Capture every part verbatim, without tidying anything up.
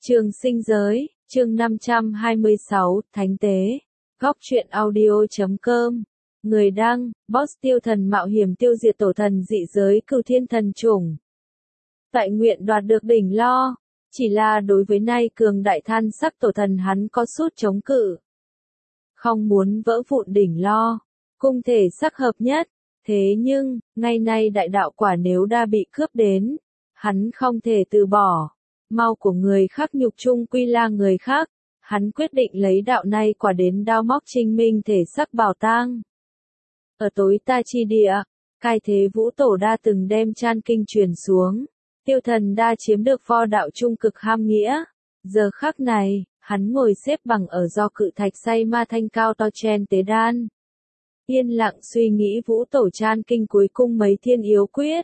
Trường sinh giới, chương năm trăm hai mươi sáu, Thánh tế. Góc truyện audio chấm com. Người đăng, Boss Tiêu Thần mạo hiểm tiêu diệt tổ thần dị giới Cửu Thiên Thần Chủng. Tại nguyện đoạt được đỉnh Lo, chỉ là đối với nay cường đại than sắc tổ thần hắn có sút chống cự. Không muốn vỡ vụn đỉnh Lo, cung thể sắc hợp nhất, thế nhưng, ngày nay đại đạo quả nếu đã bị cướp đến, hắn không thể từ bỏ. Mau của người khác nhục chung quy la người khác, hắn quyết định lấy đạo này quả đến đao móc trinh minh thể sắc bảo tang. Ở tối ta chi địa, cai thế vũ tổ đa từng đem chan kinh truyền xuống, tiêu thần đa chiếm được vo đạo trung cực ham nghĩa. Giờ khắc này, hắn ngồi xếp bằng ở do cự thạch say ma thanh cao to chen tế đan. Yên lặng suy nghĩ vũ tổ chan kinh cuối cùng mấy thiên yếu quyết.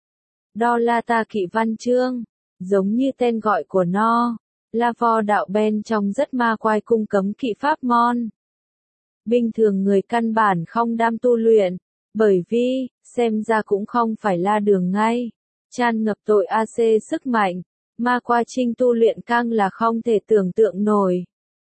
Đo la ta kỵ văn chương. Giống như tên gọi của nó, là vo đạo bên trong rất ma quái cung cấm kỵ pháp môn. Bình thường người căn bản không đam tu luyện, bởi vì, xem ra cũng không phải là đường ngay. Tràn ngập tội a xê sức mạnh, ma qua trinh tu luyện càng là không thể tưởng tượng nổi.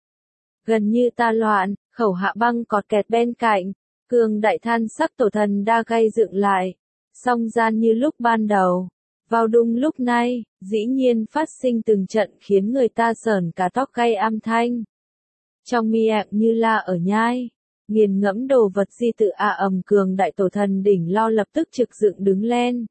Gần như ta loạn, khẩu hạ băng cọt kẹt bên cạnh, cường đại than sắc tổ thần đa gây dựng lại, song gian như lúc ban đầu. Vào đúng lúc này, dĩ nhiên phát sinh từng trận khiến người ta sởn cả tóc gáy âm thanh. Trong miệng như là ở nhai, nghiền ngẫm đồ vật di tự a ầm cường đại tổ thần đỉnh Lo lập tức trực dựng đứng lên.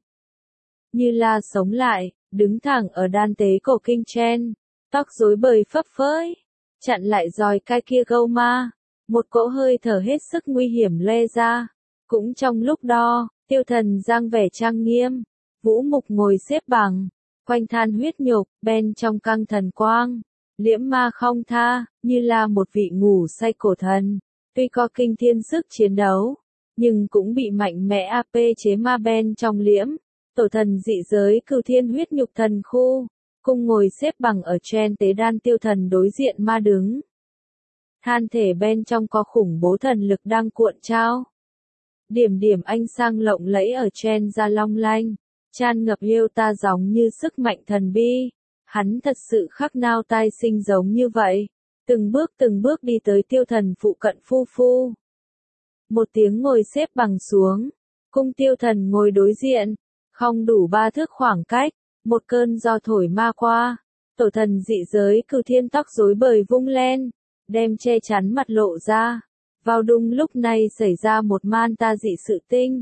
Như là sống lại, đứng thẳng ở đan tế cổ kinh trên, tóc rối bời phấp phới, chặn lại roi cai kia gâu ma, một cỗ hơi thở hết sức nguy hiểm lê ra. Cũng trong lúc đó, tiêu thần giang vẻ trang nghiêm. Vũ mục ngồi xếp bằng, quanh than huyết nhục, bên trong căng thần quang, liễm ma không tha, như là một vị ngủ say cổ thần. Tuy có kinh thiên sức chiến đấu, nhưng cũng bị mạnh mẽ áp chế ma bên trong liễm. Tổ thần dị giới Cửu Thiên huyết nhục thần khu, cùng ngồi xếp bằng ở trên tế đan tiêu thần đối diện ma đứng. Than thể bên trong có khủng bố thần lực đang cuộn trao. Điểm điểm ánh sang lộng lẫy ở trên da long lanh. Tràn ngập yêu ta giống như sức mạnh thần bi, hắn thật sự khắc nao tai sinh giống như vậy, từng bước từng bước đi tới tiêu thần phụ cận phu phu. Một tiếng ngồi xếp bằng xuống, cung tiêu thần ngồi đối diện, không đủ ba thước khoảng cách, một cơn gió thổi ma qua, tổ thần dị giới Cửu Thiên tóc rối bời vung lên, đem che chắn mặt lộ ra. Vào đúng lúc này xảy ra một man ta dị sự tinh.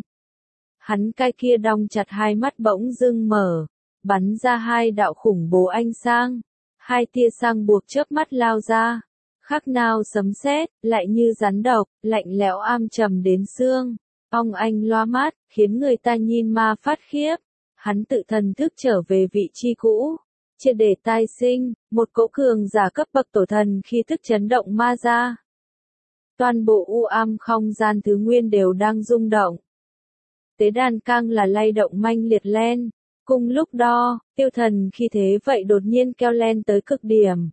Hắn cai kia đong chặt hai mắt bỗng dưng mở, bắn ra hai đạo khủng bố ánh sang, hai tia sang buộc chớp mắt lao ra, khác nào sấm sét, lại như rắn độc, lạnh lẽo am trầm đến xương, ong anh loa mắt, khiến người ta nhìn ma phát khiếp. Hắn tự thần thức trở về vị trí cũ, triệt để tai sinh, một cỗ cường giả cấp bậc tổ thần khi thức chấn động ma ra. Toàn bộ u am không gian thứ nguyên đều đang rung động. Tế đàn càng là lay động manh liệt lên. Cùng lúc đó, tiêu thần khi thế vậy đột nhiên keo lên tới cực điểm.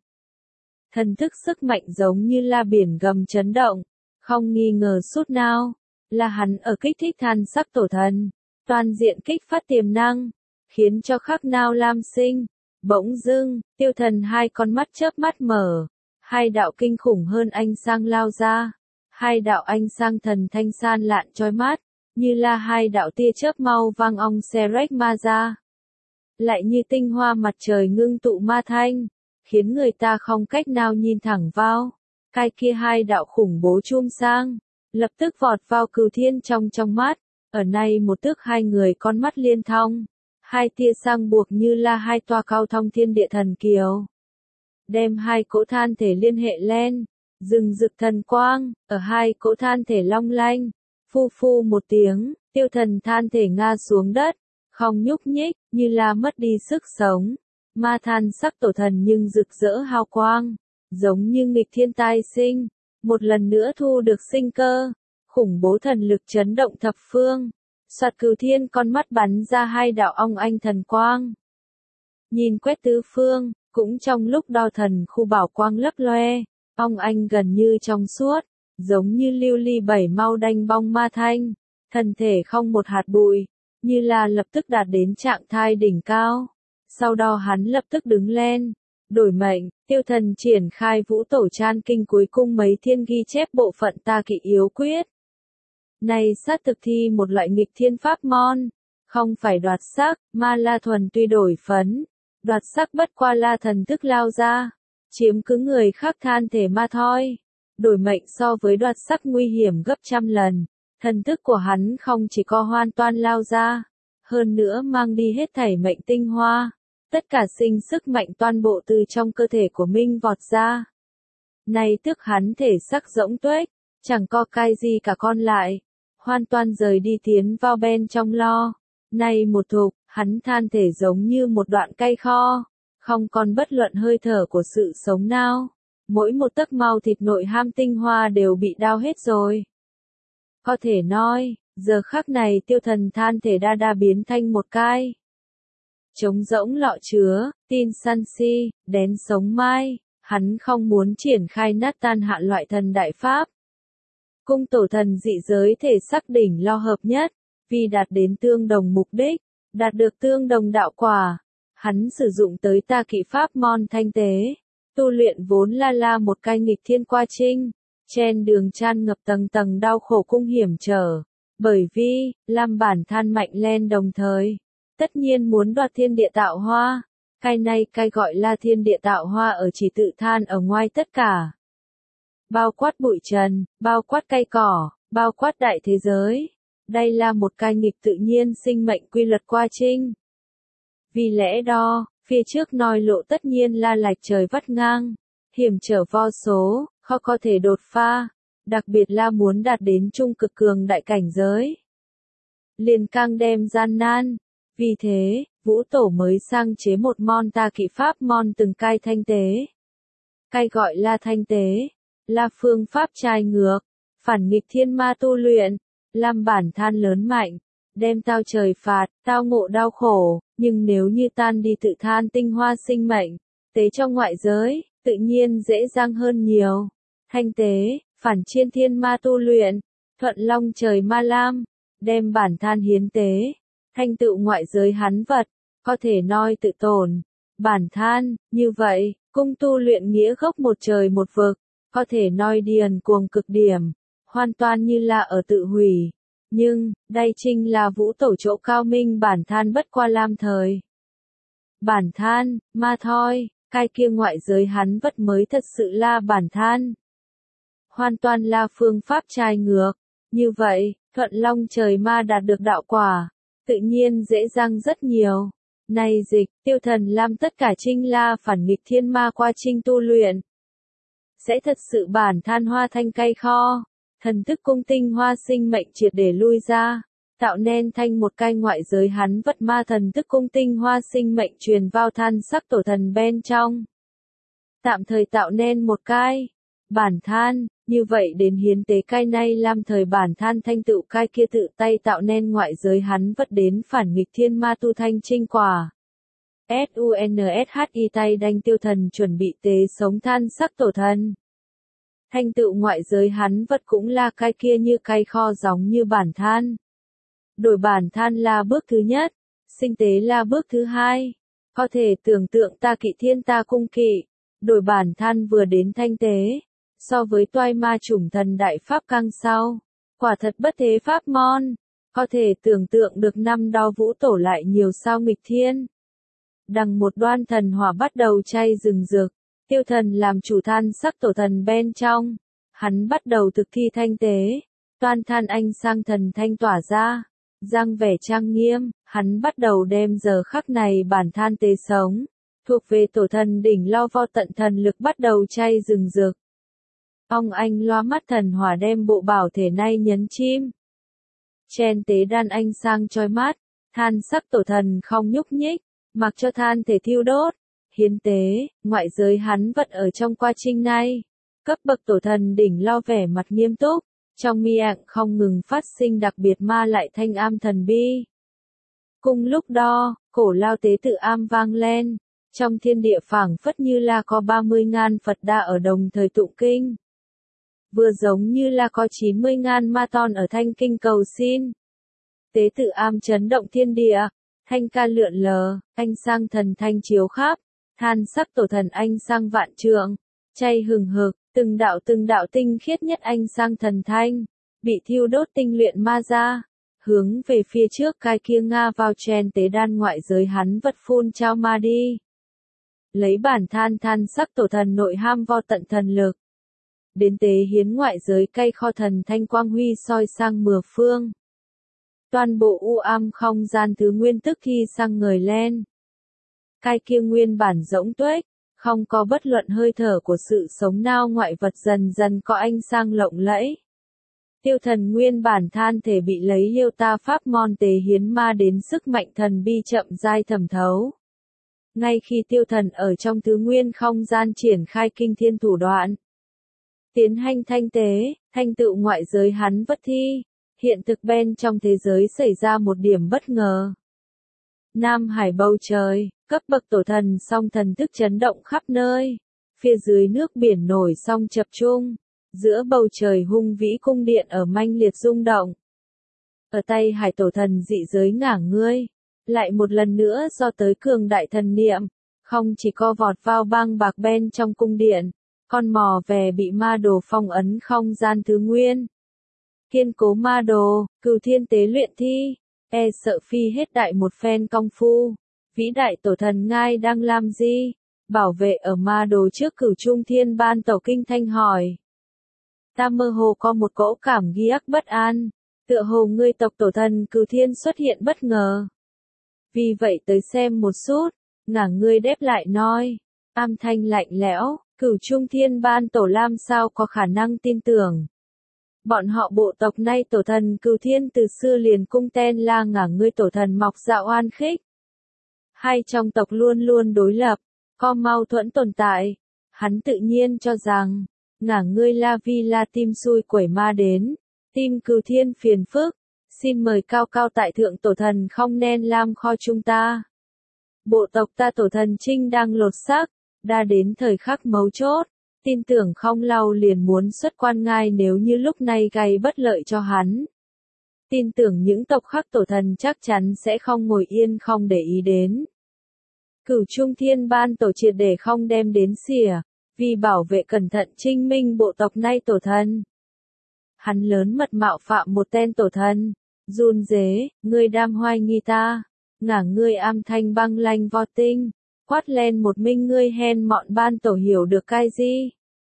Thần thức sức mạnh giống như là biển gầm chấn động, không nghi ngờ chút nào, là hắn ở kích thích than sắc tổ thần, toàn diện kích phát tiềm năng, khiến cho khắc nao lam sinh. Bỗng dưng, tiêu thần hai con mắt chớp mắt mở, hai đạo kinh khủng hơn ánh sang lao ra, hai đạo ánh sang thần thanh san lạn chói mắt. Như là hai đạo tia chớp mau vang ong Serek ma ra. Lại như tinh hoa mặt trời ngưng tụ ma thanh, khiến người ta không cách nào nhìn thẳng vào. Cái kia hai đạo khủng bố chum sang, lập tức vọt vào Cửu Thiên trong trong mắt. Ở này một tức hai người con mắt liên thông. Hai tia sang buộc như là hai toa cao thông thiên địa thần kiều. Đem hai cỗ than thể liên hệ lên, rừng rực thần quang, ở hai cỗ than thể long lanh. Phu phu một tiếng, tiêu thần than thể ngã xuống đất, không nhúc nhích, như là mất đi sức sống. Ma than sắc tổ thần nhưng rực rỡ hào quang, giống như nghịch thiên tai sinh, một lần nữa thu được sinh cơ. Khủng bố thần lực chấn động thập phương, soạt Cửu Thiên con mắt bắn ra hai đạo ong anh thần quang. Nhìn quét tứ phương, cũng trong lúc đo thần khu bảo quang lấp loe, ong anh gần như trong suốt. Giống như lưu ly bảy mau đanh bong ma thanh, thân thể không một hạt bụi, như là lập tức đạt đến trạng thái đỉnh cao. Sau đó hắn lập tức đứng lên, Đổi mệnh, tiêu thần triển khai vũ tổ chan kinh cuối cung mấy thiên ghi chép bộ phận ta kỵ yếu quyết. Này sát thực thi một loại nghịch thiên pháp môn, không phải đoạt sắc, ma la thuần tuy đổi phấn. Đoạt sắc bất qua la thần thức lao ra, chiếm cứ người khác than thể ma thôi. Đổi mệnh so với đoạt sắc nguy hiểm gấp trăm lần, thần thức của hắn không chỉ có hoàn toàn lao ra, hơn nữa mang đi hết thảy mệnh tinh hoa. Tất cả sinh sức mạnh toàn bộ từ trong cơ thể của Minh vọt ra. Này tức hắn thể sắc rỗng tuếch, chẳng có cái gì cả còn lại, hoàn toàn rời đi tiến vào bên trong lo. Này một thục, hắn than thể giống như một đoạn cây kho, không còn bất luận hơi thở của sự sống nào. Mỗi một tấc mau thịt nội ham tinh hoa đều bị đau hết rồi. Có thể nói, giờ khắc này tiêu thần than thể đa đa biến thành một cái trống rỗng lọ chứa, tin săn si, đén sống mai, hắn không muốn triển khai nát tan hạ loại thần đại pháp. Cung tổ thần dị giới thể sắc đỉnh lo hợp nhất, vì đạt đến tương đồng mục đích, đạt được tương đồng đạo quả, hắn sử dụng tới ta kỵ pháp môn thanh tế, tu luyện vốn là là một cái nghịch thiên qua trinh, trên đường tràn ngập tầng tầng đau khổ cung hiểm trở, bởi vì, làm bản than mạnh lên đồng thời, tất nhiên muốn đoạt thiên địa tạo hoa, cái này cái gọi là thiên địa tạo hoa ở chỉ tự than ở ngoài tất cả. Bao quát bụi trần, bao quát cây cỏ, bao quát đại thế giới. Đây là một cái nghịch tự nhiên sinh mệnh quy luật qua trinh. Vì lẽ đó, phía trước nói lộ tất nhiên là lạch trời vắt ngang, hiểm trở vô số, khó có thể đột phá, đặc biệt là muốn đạt đến trung cực cường đại cảnh giới. Liền càng đem gian nan, vì thế, vũ tổ mới sang chế một môn ta kỵ pháp môn từng cai thanh tế. Cái gọi là thanh tế, là phương pháp trái ngược, phản nghịch thiên ma tu luyện. Làm bản than lớn mạnh, đem tao trời phạt, tao ngộ đau khổ, nhưng nếu như tan đi tự than tinh hoa sinh mệnh, tế cho ngoại giới, tự nhiên dễ dàng hơn nhiều. Thanh tế, phản chiên thiên ma tu luyện, thuận long trời ma lam, đem bản than hiến tế, thanh tựu ngoại giới hắn vật, có thể nói tự tổn. Bản than, như vậy, cung tu luyện nghĩa gốc một trời một vực, có thể nói điền cuồng cực điểm. Hoàn toàn như là ở tự hủy. Nhưng, đây chính là vũ tổ chỗ cao minh bản than bất qua lam thời. Bản than, ma thôi, cái kia ngoại giới hắn vất mới thật sự là bản than. Hoàn toàn là phương pháp trái ngược. Như vậy, thuận long trời ma đạt được đạo quả, tự nhiên dễ dàng rất nhiều. Này dịch, tiêu thần làm tất cả trinh la phản nghịch thiên ma qua trinh tu luyện. Sẽ thật sự bản than hoa thanh cây kho. Thần thức cung tinh hoa sinh mệnh triệt để lui ra, tạo nên thành một cái ngoại giới hắn vật ma thần thức cung tinh hoa sinh mệnh truyền vào than sắc tổ thần bên trong. Tạm thời tạo nên một cái bản than, như vậy đến hiến tế cái này làm thời bản than thanh tựu cái kia tự tay tạo nên ngoại giới hắn vật đến phản nghịch thiên ma tu thanh trinh quả. Sunshi tay đanh tiêu thần chuẩn bị tế sống than sắc tổ thần. Thanh tựu ngoại giới hắn vật cũng là cái kia như cây kho giống như bản than. Đổi bản than là bước thứ nhất, sinh tế là bước thứ hai. Có thể tưởng tượng ta kỵ thiên ta cung kỵ, đổi bản than vừa đến thanh tế, so với toai ma chủng thần đại pháp căng sau. Quả thật bất thế pháp môn, có thể tưởng tượng được năm đó vũ tổ lại nhiều sao nghịch thiên. Đằng một đoan thần hỏa bắt đầu cháy rừng rực. Tiêu thần làm chủ than sắc tổ thần bên trong, hắn bắt đầu thực thi thanh tế, toan than anh sang thần thanh tỏa ra, giang vẻ trang nghiêm, hắn bắt đầu đem giờ khắc này bản than tế sống, thuộc về tổ thần đỉnh lo vo tận thần lực bắt đầu cháy rừng rực. Ông anh loa mắt thần hỏa đem bộ bảo thể nay nhấn chim. Chen tế đan anh sang chói mắt, than sắc tổ thần không nhúc nhích, mặc cho than thể thiêu đốt. Hiến tế, ngoại giới hắn vật ở trong quá trình này. Cấp bậc tổ thần đỉnh lo vẻ mặt nghiêm túc, trong miệng không ngừng phát sinh đặc biệt ma lại thanh am thần bi. Cùng lúc đó, cổ lao tế tự am vang lên, trong thiên địa phảng phất như là có ba mươi ngàn Phật đà ở đồng thời tụng kinh. Vừa giống như là có chín mươi ngàn ma ton ở thanh kinh cầu xin. Tế tự am chấn động thiên địa, thanh ca lượn lờ, anh sang thần thanh chiếu khắp. than sắc tổ thần ánh sang vạn trượng, chay hừng hực, từng đạo từng đạo tinh khiết nhất ánh sang thần thanh, bị thiêu đốt tinh luyện ma ra, hướng về phía trước cái kia Nga vào chen tế đan ngoại giới hắn vật phun trao ma đi. Lấy bản than than sắc tổ thần nội ham vo tận thần lực. Đến tế hiến ngoại giới cây kho thần thanh quang huy soi sang mười phương. Toàn bộ u am không gian thứ nguyên tức thi sang người lên. Cái kia nguyên bản rỗng tuếch, không có bất luận hơi thở của sự sống nào ngoại vật dần dần có ánh sang lộng lẫy. Tiêu thần nguyên bản than thể bị lấy yêu ta pháp môn tế hiến ma đến sức mạnh thần bi chậm rãi thẩm thấu. Ngay khi tiêu thần ở trong thứ nguyên không gian triển khai kinh thiên thủ đoạn, tiến hành thanh tế, thanh tựu ngoại giới hắn vất thi, hiện thực bên trong thế giới xảy ra một điểm bất ngờ. Nam Hải bầu trời, cấp bậc tổ thần song thần thức chấn động khắp nơi, phía dưới nước biển nổi song chập chung, giữa bầu trời hung vĩ cung điện ở manh liệt rung động. Ở tay hải tổ thần dị giới ngả ngươi, lại một lần nữa do tới cường đại thần niệm, không chỉ co vọt vào băng bạc bên trong cung điện, con mò về bị ma đồ phong ấn không gian thứ nguyên. Kiên cố ma đồ, cửu thiên tế luyện thi, e sợ phi hết đại một phen công phu, vĩ đại tổ thần ngai đang làm gì, bảo vệ ở ma đồ trước cửu trung thiên ban tổ kinh thanh hỏi. Ta mơ hồ có một cỗ cảm ghi ác bất an, tựa hồ ngươi tộc tổ thần cửu thiên xuất hiện bất ngờ. Vì vậy tới xem một chút, ngả ngươi đáp lại nói, am thanh lạnh lẽo, cửu trung thiên ban tổ làm sao có khả năng tin tưởng. Bọn họ bộ tộc nay tổ thần cửu thiên từ xưa liền cung tên la ngả ngươi tổ thần mọc dạo oan khích. Hai trong tộc luôn luôn đối lập, có mâu thuẫn tồn tại. Hắn tự nhiên cho rằng, ngả ngươi la vi la tim xui quẩy ma đến, tim cửu thiên phiền phức, xin mời cao cao tại thượng tổ thần không nên lam kho chúng ta. Bộ tộc ta tổ thần trinh đang lột xác, đã đến thời khắc mấu chốt, tin tưởng không lâu liền muốn xuất quan ngai nếu như lúc này gây bất lợi cho hắn. Tin tưởng những tộc khác tổ thần chắc chắn sẽ không ngồi yên không để ý đến. Cửu trung thiên ban tổ triệt để không đem đến xỉa, vì bảo vệ cẩn thận trinh minh bộ tộc nay tổ thần. Hắn lớn mật mạo phạm một tên tổ thần, run rế, ngươi đam hoài nghi ta, ngả ngươi am thanh băng lanh vo tinh, quát lên một minh ngươi hen mọn ban tổ hiểu được cái gì.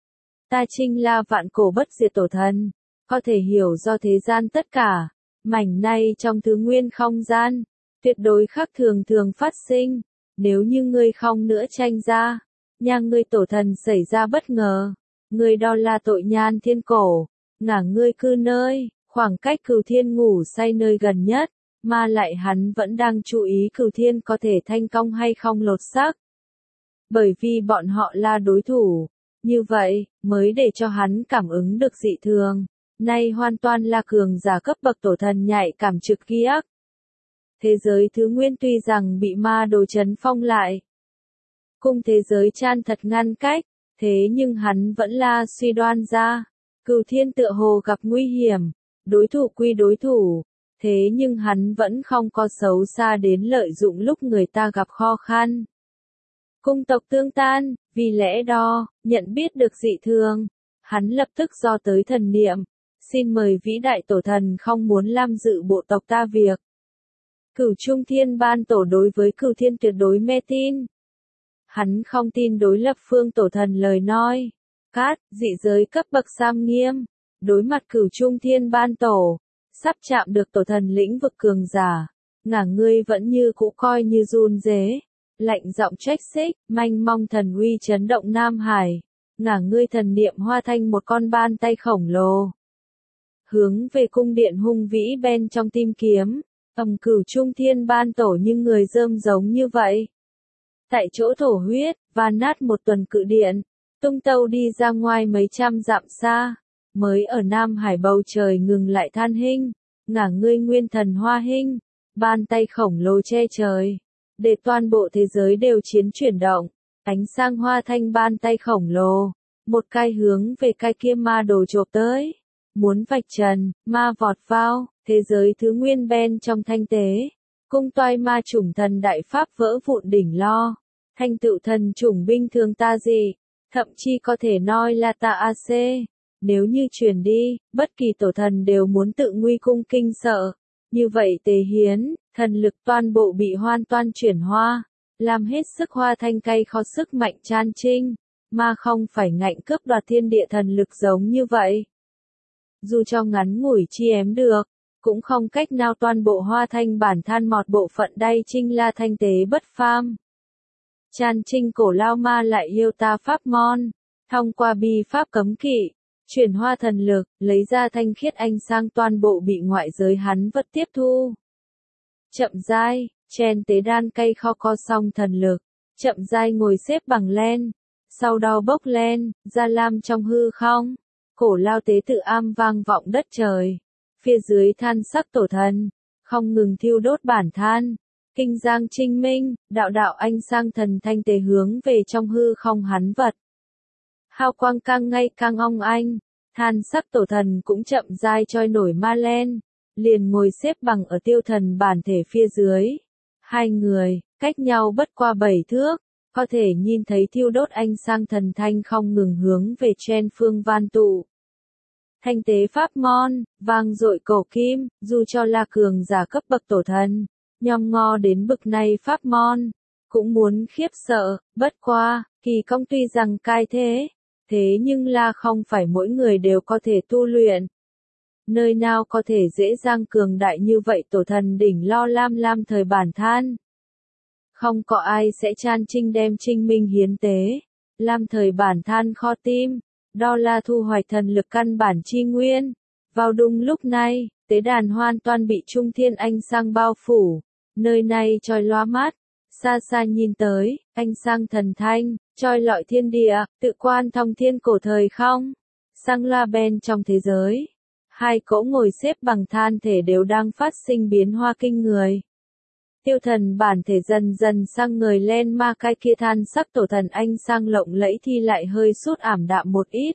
Ta trinh la vạn cổ bất diệt tổ thần, có thể hiểu do thế gian tất cả, mảnh này trong thứ nguyên không gian, tuyệt đối khác thường thường phát sinh, nếu như ngươi không nữa tranh ra, nhà ngươi tổ thần xảy ra bất ngờ, ngươi đo là tội nhan thiên cổ, ngả ngươi cư nơi, khoảng cách cửu thiên ngủ say nơi gần nhất, mà lại hắn vẫn đang chú ý cửu thiên có thể thành công hay không lột xác. Bởi vì bọn họ là đối thủ, như vậy, mới để cho hắn cảm ứng được dị thường, nay hoàn toàn là cường giả cấp bậc tổ thần nhạy cảm trực ghi ác. Thế giới thứ nguyên tuy rằng bị ma đồ chấn phong lại, cùng thế giới chan thật ngăn cách, thế nhưng hắn vẫn là suy đoan ra, cửu thiên tựa hồ gặp nguy hiểm, đối thủ quy đối thủ, thế nhưng hắn vẫn không có xấu xa đến lợi dụng lúc người ta gặp khó khăn. Cung tộc tương tan, vì lẽ đó, nhận biết được dị thường, hắn lập tức do tới thần niệm, xin mời vĩ đại tổ thần không muốn làm dự bộ tộc ta việc. Cửu trung thiên ban tổ đối với cửu thiên tuyệt đối mê tin. Hắn không tin đối lập phương tổ thần lời nói. Cát, dị giới cấp bậc sam nghiêm, đối mặt cửu trung thiên ban tổ, sắp chạm được tổ thần lĩnh vực cường giả, ngả ngươi vẫn như cũ coi như run rế, lạnh giọng trách xích, manh mong thần uy chấn động Nam Hải, ngả ngươi thần niệm hoa thành một con ban tay khổng lồ. Hướng về cung điện hung vĩ bên trong tim kiếm, tầm cửu trung thiên ban tổ như người rơm giống như vậy. Tại chỗ thổ huyết, và nát một tuần cự điện, tung tâu đi ra ngoài mấy trăm dặm xa, mới ở Nam Hải bầu trời ngừng lại than hinh, ngả ngươi nguyên thần hoa hinh, ban tay khổng lồ che trời, để toàn bộ thế giới đều chiến chuyển động, ánh sang hoa thanh ban tay khổng lồ, một cái hướng về cái kia ma đồ chộp tới, muốn vạch trần, ma vọt vào, thế giới thứ nguyên bên trong thanh tế, cung toai ma chủng thần đại pháp vỡ vụn đỉnh lo, thành tựu thần chủng binh thường ta dị, thậm chí có thể nói là ta a xê. Nếu như truyền đi, bất kỳ tổ thần đều muốn tự nguy cung kinh sợ. Như vậy Tế Hiến, thần lực toàn bộ bị hoàn toàn chuyển hóa, làm hết sức hoa thanh cay khó sức mạnh chan trinh, mà không phải ngạnh cướp đoạt thiên địa thần lực giống như vậy. Dù cho ngắn ngủi chi ém được, cũng không cách nào toàn bộ hoa thanh bản than mọt bộ phận đay trinh la thanh tế bất phàm. Chan trinh cổ lao ma lại yêu ta pháp môn, thông qua bi pháp cấm kỵ, chuyển hoa thần lực, lấy ra thanh khiết ánh sang toàn bộ bị ngoại giới hắn vật tiếp thu. Chậm rãi, chen tế đan cây kho co xong thần lực, chậm rãi ngồi xếp bằng lên, sau đó bốc lên, ra lam trong hư không. Cổ lao tế tự am vang vọng đất trời, phía dưới than sắc tổ thần, không ngừng thiêu đốt bản than. Kinh giang trinh minh, đạo đạo ánh sang thần thanh tế hướng về trong hư không hắn vật. Hào quang càng ngày càng ong ánh, than sắc tổ thần cũng chậm rãi trôi nổi ma lên, liền ngồi xếp bằng ở tiêu thần bản thể phía dưới. Hai người, cách nhau bất qua bảy thước, có thể nhìn thấy thiêu đốt ánh sang thần thanh không ngừng hướng về trên phương van tụ. Thanh tế pháp môn, vang dội cổ kim, dù cho là cường giả cấp bậc tổ thần, nhòm ngó đến bực này pháp môn, cũng muốn khiếp sợ, bất qua, kỳ công tuy rằng cai thế, thế nhưng là không phải mỗi người đều có thể tu luyện. Nơi nào có thể dễ dàng cường đại như vậy tổ thần đỉnh lo lam lam thời bản than. Không có ai sẽ chan trinh đem trinh minh hiến tế, lam thời bản than kho tim, đó là thu hoạch thần lực căn bản chi nguyên. Vào đúng lúc này, tế đàn hoàn toàn bị trung thiên ánh sang bao phủ, nơi này chói lóa mắt, xa xa nhìn tới, ánh sang thần thanh, chói lọi thiên địa, tự quan thông thiên cổ thời không, sang la bên trong thế giới. Hai cỗ ngồi xếp bằng than thể đều đang phát sinh biến hoa kinh người. Tiêu thần bản thể dần dần sang người lên ma cái kia than sắc tổ thần anh sang lộng lẫy thì lại hơi sút ảm đạm một ít.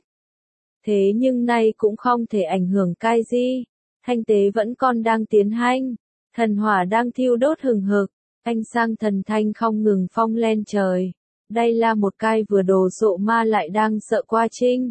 Thế nhưng nay cũng không thể ảnh hưởng cái gì. Thanh tế vẫn còn đang tiến hành. Thần hỏa đang thiêu đốt hừng hực. Anh sang thần thanh không ngừng phong lên trời. Đây là một cái vừa đồ sộ ma lại đang sợ qua trinh.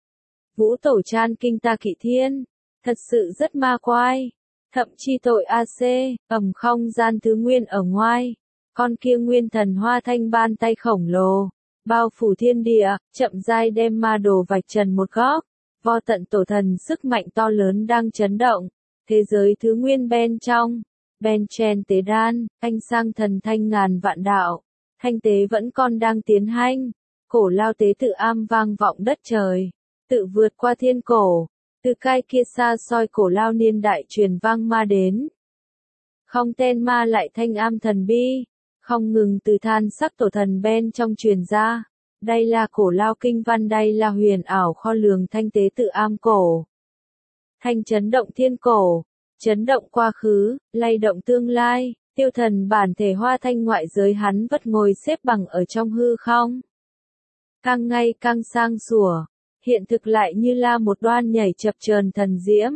Vũ tổ chan kinh ta kỵ thiên. Thật sự rất ma quái. Thậm chi tội a xê, ẩm không gian thứ nguyên ở ngoài. Con kia nguyên thần hoa thanh ban tay khổng lồ. Bao phủ thiên địa, chậm rãi đem ma đồ vạch trần một góc. Vô tận tổ thần sức mạnh to lớn đang chấn động. Thế giới thứ nguyên bên trong. Ben chen tế đan, anh sang thần thanh ngàn vạn đạo. Thanh tế vẫn còn đang tiến hành. Cổ lao tế tự am vang vọng đất trời. Tự vượt qua thiên cổ. Từ cái kia xa xôi cổ lao niên đại truyền vang ma đến. Không tên ma lại thanh am thần bi. Không ngừng từ than sắc tổ thần bên trong truyền ra. Đây là cổ lao kinh văn, đây là huyền ảo kho lường thanh tế tự am cổ. Thanh chấn động thiên cổ, chấn động quá khứ, lay động tương lai, tiêu thần bản thể hoa thanh ngoại giới hắn vất ngồi xếp bằng ở trong hư không. Càng ngày càng sang sủa, hiện thực lại như là một đoan nhảy chập chờn thần diễm.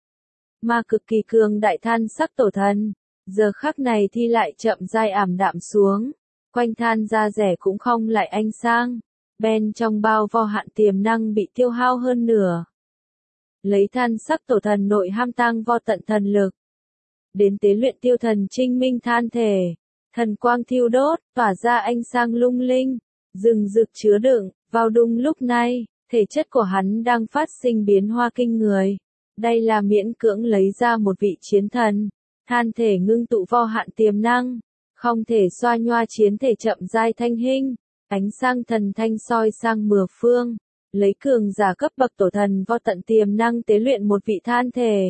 Mà cực kỳ cường đại than sắc tổ thần, giờ khắc này thì lại chậm rãi ảm đạm xuống. Quanh than da rẻ cũng không lại ánh sang, bên trong bao vô hạn tiềm năng bị tiêu hao hơn nửa. Lấy than sắc tổ thần nội ham tăng vô tận thần lực. Đến tế luyện tiêu thần trinh minh than thể, thần quang thiêu đốt, tỏa ra ánh sang lung linh, rừng rực chứa đựng, vào đúng lúc này, thể chất của hắn đang phát sinh biến hoa kinh người. Đây là miễn cưỡng lấy ra một vị chiến thần, than thể ngưng tụ vô hạn tiềm năng. Không thể xoa nhoa chiến thể chậm rãi thanh hình, ánh sang thần thanh soi sang mười phương, lấy cường giả cấp bậc tổ thần vô tận tiềm năng tế luyện một vị than thể.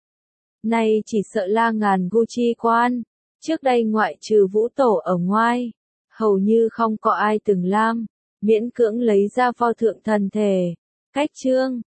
Này chỉ sợ là ngàn gu chi quan, trước đây ngoại trừ vũ tổ ở ngoài, hầu như không có ai từng làm, miễn cưỡng lấy ra vô thượng thần thể. Cách chương